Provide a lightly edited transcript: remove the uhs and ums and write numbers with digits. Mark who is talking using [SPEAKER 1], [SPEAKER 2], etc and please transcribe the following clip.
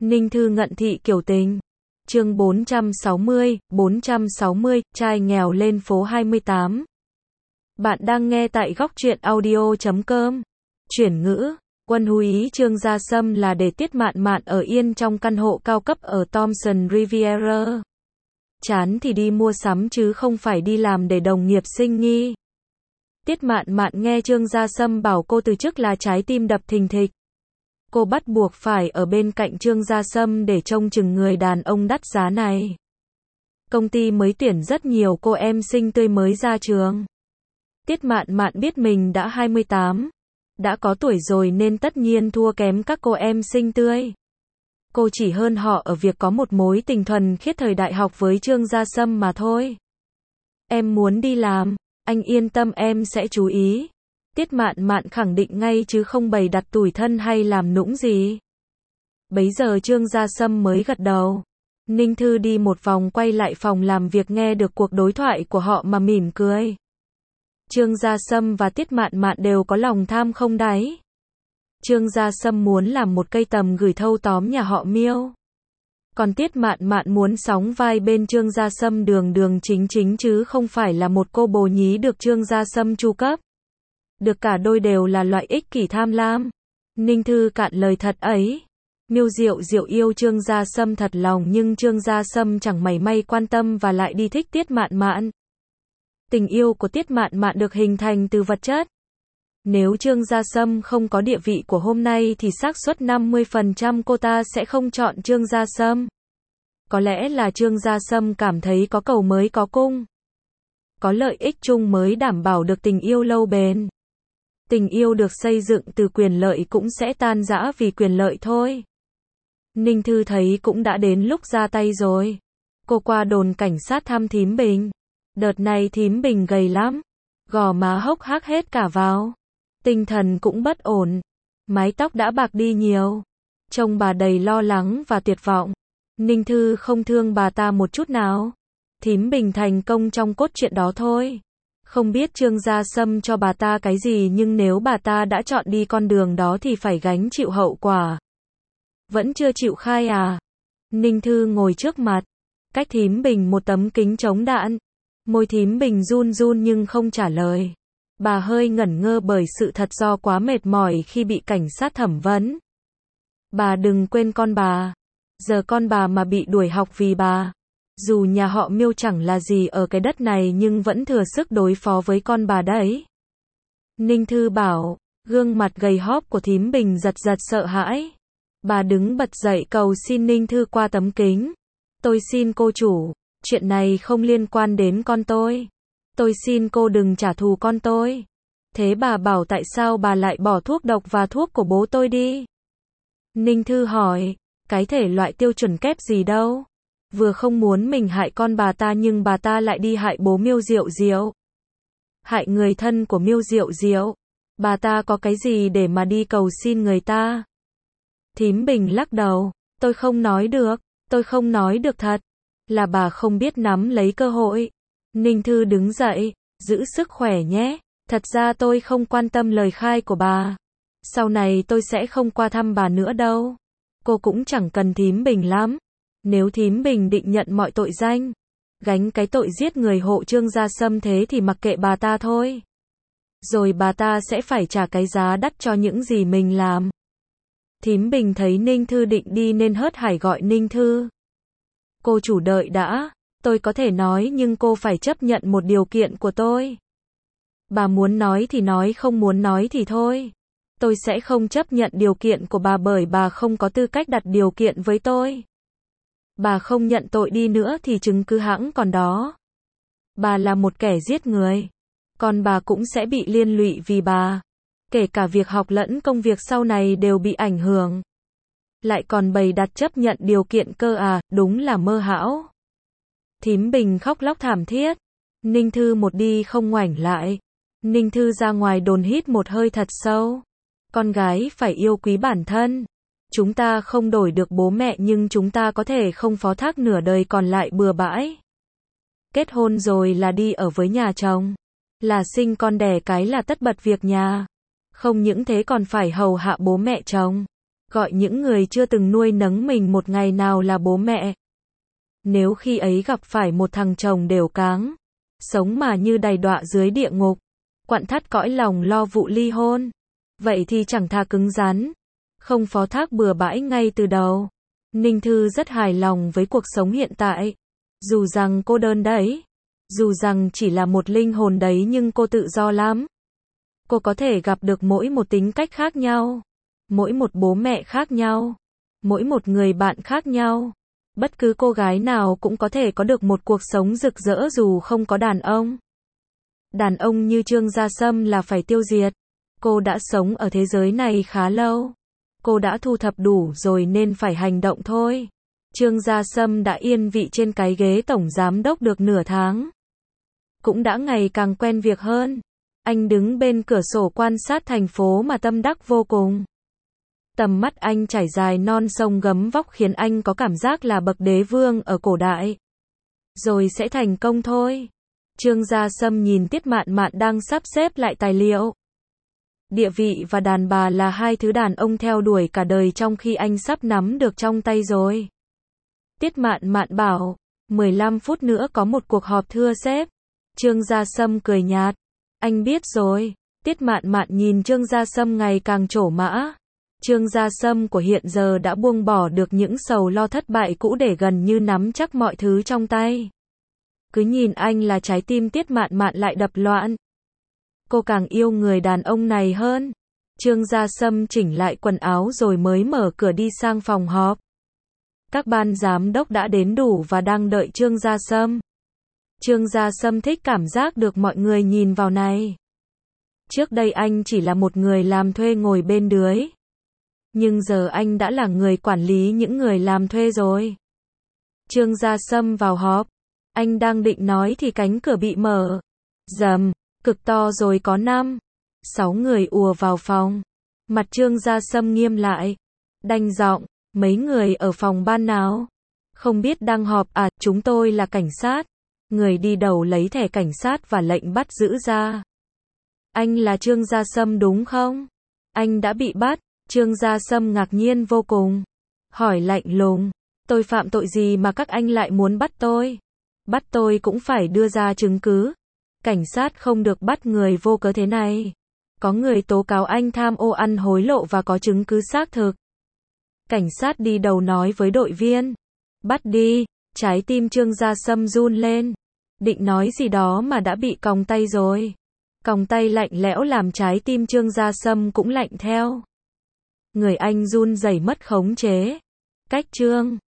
[SPEAKER 1] Ninh Thư ngận thị kiểu tình. Chương 460, trai nghèo lên phố 28. Bạn đang nghe tại góc truyện audio.com. Chuyển ngữ. Quân hú ý Trương Gia Sâm là để Tiết Mạn Mạn ở yên trong căn hộ cao cấp ở Thompson Riviera. Chán thì đi mua sắm chứ không phải đi làm để đồng nghiệp sinh nghi. Tiết Mạn Mạn nghe Trương Gia Sâm bảo cô từ chức là trái tim đập thình thịch. Cô bắt buộc phải ở bên cạnh Trương Gia Sâm để trông chừng người đàn ông đắt giá này. Công ty mới tuyển rất nhiều cô em xinh tươi mới ra trường. Tiết Mạn Mạn biết mình đã 28, đã có tuổi rồi nên tất nhiên thua kém các cô em xinh tươi. Cô chỉ hơn họ ở việc có một mối tình thuần khiết thời đại học với Trương Gia Sâm mà thôi. Em muốn đi làm, anh yên tâm em sẽ chú ý. Tiết Mạn Mạn khẳng định ngay chứ không bày đặt tủi thân hay làm nũng gì. Bấy giờ Trương Gia Sâm mới gật đầu. Ninh Thư đi một vòng quay lại phòng làm việc nghe được cuộc đối thoại của họ mà mỉm cười. Trương Gia Sâm và Tiết Mạn Mạn đều có lòng tham không đáy. Trương Gia Sâm muốn làm một cây tầm gửi thâu tóm nhà họ Miêu. Còn Tiết Mạn Mạn muốn sóng vai bên Trương Gia Sâm đường đường chính chính chứ không phải là một cô bồ nhí được Trương Gia Sâm chu cấp. Được cả đôi đều là loại ích kỷ tham lam. Ninh Thư cạn lời thật ấy. Miêu Diệu Diệu yêu Trương Gia Sâm thật lòng nhưng Trương Gia Sâm chẳng mảy may quan tâm và lại đi thích Tiết Mạn Mạn. Tình yêu của Tiết Mạn Mạn được hình thành từ vật chất. Nếu Trương Gia Sâm không có địa vị của hôm nay thì xác suất 50% cô ta sẽ không chọn Trương Gia Sâm. Có lẽ là Trương Gia Sâm cảm thấy có cầu mới có cung. Có lợi ích chung mới đảm bảo được tình yêu lâu bền. Tình yêu được xây dựng từ quyền lợi cũng sẽ tan rã vì quyền lợi thôi. Ninh Thư thấy cũng đã đến lúc ra tay rồi. Cô qua đồn cảnh sát thăm Thím Bình. Đợt này Thím Bình gầy lắm. Gò má hốc hác hết cả vào. Tinh thần cũng bất ổn. Mái tóc đã bạc đi nhiều. Trông bà đầy lo lắng và tuyệt vọng. Ninh Thư không thương bà ta một chút nào. Thím Bình thành công trong cốt truyện đó thôi. Không biết Trương Gia Sâm cho bà ta cái gì nhưng nếu bà ta đã chọn đi con đường đó thì phải gánh chịu hậu quả. Vẫn chưa chịu khai à? Ninh Thư ngồi trước mặt. Cách Thím Bình một tấm kính chống đạn. Môi Thím Bình run run nhưng không trả lời. Bà hơi ngẩn ngơ bởi sự thật do quá mệt mỏi khi bị cảnh sát thẩm vấn. Bà đừng quên con bà. Giờ con bà mà bị đuổi học vì bà. Dù nhà họ Miêu chẳng là gì ở cái đất này nhưng vẫn thừa sức đối phó với con bà đấy. Ninh Thư bảo, gương mặt gầy hóp của Thím Bình giật giật sợ hãi. Bà đứng bật dậy cầu xin Ninh Thư qua tấm kính. Tôi xin cô chủ, chuyện này không liên quan đến con tôi. Tôi xin cô đừng trả thù con tôi. Thế bà bảo tại sao bà lại bỏ thuốc độc và thuốc của bố tôi đi? Ninh Thư hỏi, cái thể loại tiêu chuẩn kép gì đâu. Vừa không muốn mình hại con bà ta nhưng bà ta lại đi hại bố Miêu Diệu Diệu. Hại người thân của Miêu Diệu Diệu. Bà ta có cái gì để mà đi cầu xin người ta? Thím Bình lắc đầu, tôi không nói được thật. Là bà không biết nắm lấy cơ hội. Ninh Thư đứng dậy, giữ sức khỏe nhé. Thật ra tôi không quan tâm lời khai của bà. Sau này tôi sẽ không qua thăm bà nữa đâu. Cô cũng chẳng cần Thím Bình lắm. Nếu Thím Bình định nhận mọi tội danh, gánh cái tội giết người hộ Trương Gia Sâm thế thì mặc kệ bà ta thôi. Rồi bà ta sẽ phải trả cái giá đắt cho những gì mình làm. Thím Bình thấy Ninh Thư định đi nên hớt hải gọi Ninh Thư. Cô chủ đợi đã, tôi có thể nói nhưng cô phải chấp nhận một điều kiện của tôi. Bà muốn nói thì nói, không muốn nói thì thôi. Tôi sẽ không chấp nhận điều kiện của bà bởi bà không có tư cách đặt điều kiện với tôi. Bà không nhận tội đi nữa thì chứng cứ hẵng còn đó. Bà là một kẻ giết người. Còn bà cũng sẽ bị liên lụy vì bà. Kể cả việc học lẫn công việc sau này đều bị ảnh hưởng. Lại còn bày đặt chấp nhận điều kiện cơ à, đúng là mơ hão. Thím Bình khóc lóc thảm thiết. Ninh Thư một đi không ngoảnh lại. Ninh Thư ra ngoài đồn hít một hơi thật sâu. Con gái phải yêu quý bản thân. Chúng ta không đổi được bố mẹ nhưng chúng ta có thể không phó thác nửa đời còn lại bừa bãi. Kết hôn rồi là đi ở với nhà chồng. Là sinh con đẻ cái là tất bật việc nhà. Không những thế còn phải hầu hạ bố mẹ chồng. gọi những người chưa từng nuôi nấng mình một ngày nào là bố mẹ. Nếu khi ấy gặp phải một thằng chồng đều cáng, sống mà như đày đọa dưới địa ngục, quặn thắt cõi lòng lo vụ ly hôn, vậy thì chẳng thà cứng rắn, không phó thác bừa bãi ngay từ đầu. Ninh Thư rất hài lòng với cuộc sống hiện tại. Dù rằng cô đơn đấy, dù rằng chỉ là một linh hồn đấy nhưng cô tự do lắm. Cô có thể gặp được mỗi một tính cách khác nhau, mỗi một bố mẹ khác nhau, mỗi một người bạn khác nhau. Bất cứ cô gái nào cũng có thể có được một cuộc sống rực rỡ dù không có đàn ông. Đàn ông như Trương Gia Sâm là phải tiêu diệt. Cô đã sống ở thế giới này khá lâu. Cô đã thu thập đủ rồi nên phải hành động thôi. Trương Gia Sâm đã yên vị trên cái ghế tổng giám đốc được nửa tháng. Cũng đã ngày càng quen việc hơn. Anh đứng bên cửa sổ quan sát thành phố mà tâm đắc vô cùng. Tầm mắt anh trải dài non sông gấm vóc khiến anh có cảm giác là bậc đế vương ở cổ đại. Rồi sẽ thành công thôi. Trương Gia Sâm nhìn Tiết Mạn Mạn đang sắp xếp lại tài liệu. Địa vị và đàn bà là hai thứ đàn ông theo đuổi cả đời trong khi anh sắp nắm được trong tay rồi. Tiết Mạn Mạn bảo, 15 phút nữa có một cuộc họp thưa sếp. Trương Gia Sâm cười nhạt. Anh biết rồi. Tiết Mạn Mạn nhìn Trương Gia Sâm ngày càng trổ mã. Trương Gia Sâm của hiện giờ đã buông bỏ được những sầu lo thất bại cũ để gần như nắm chắc mọi thứ trong tay. Cứ nhìn anh là trái tim Tiết Mạn Mạn lại đập loạn. Cô càng yêu người đàn ông này hơn. Trương Gia Sâm chỉnh lại quần áo rồi mới mở cửa đi sang phòng họp. Các ban giám đốc đã đến đủ và đang đợi Trương Gia Sâm. Trương Gia Sâm thích cảm giác được mọi người nhìn vào này. Trước đây anh chỉ là một người làm thuê ngồi bên dưới. Nhưng giờ anh đã là người quản lý những người làm thuê rồi. Trương Gia Sâm vào họp. Anh đang định nói thì cánh cửa bị mở. Rầm, cực to rồi có 5, 6 người ùa vào phòng. Mặt Trương Gia Sâm nghiêm lại. Đanh giọng, mấy người ở phòng ban nào? Không biết đang họp à, chúng tôi là cảnh sát. Người đi đầu lấy thẻ cảnh sát và lệnh bắt giữ ra. Anh là Trương Gia Sâm đúng không? Anh đã bị bắt. Trương Gia Sâm ngạc nhiên vô cùng. Hỏi lạnh lùng. Tôi phạm tội gì mà các anh lại muốn bắt tôi? Bắt tôi cũng phải đưa ra chứng cứ. Cảnh sát không được bắt người vô cớ thế này. Có người tố cáo anh tham ô ăn hối lộ và có chứng cứ xác thực. Cảnh sát đi đầu nói với đội viên. Bắt đi. Trái tim Trương Gia Sâm run lên. Định nói gì đó mà đã bị còng tay rồi. Còng tay lạnh lẽo làm trái tim Trương Gia Sâm cũng lạnh theo. Người anh run rẩy mất khống chế. Cách Trương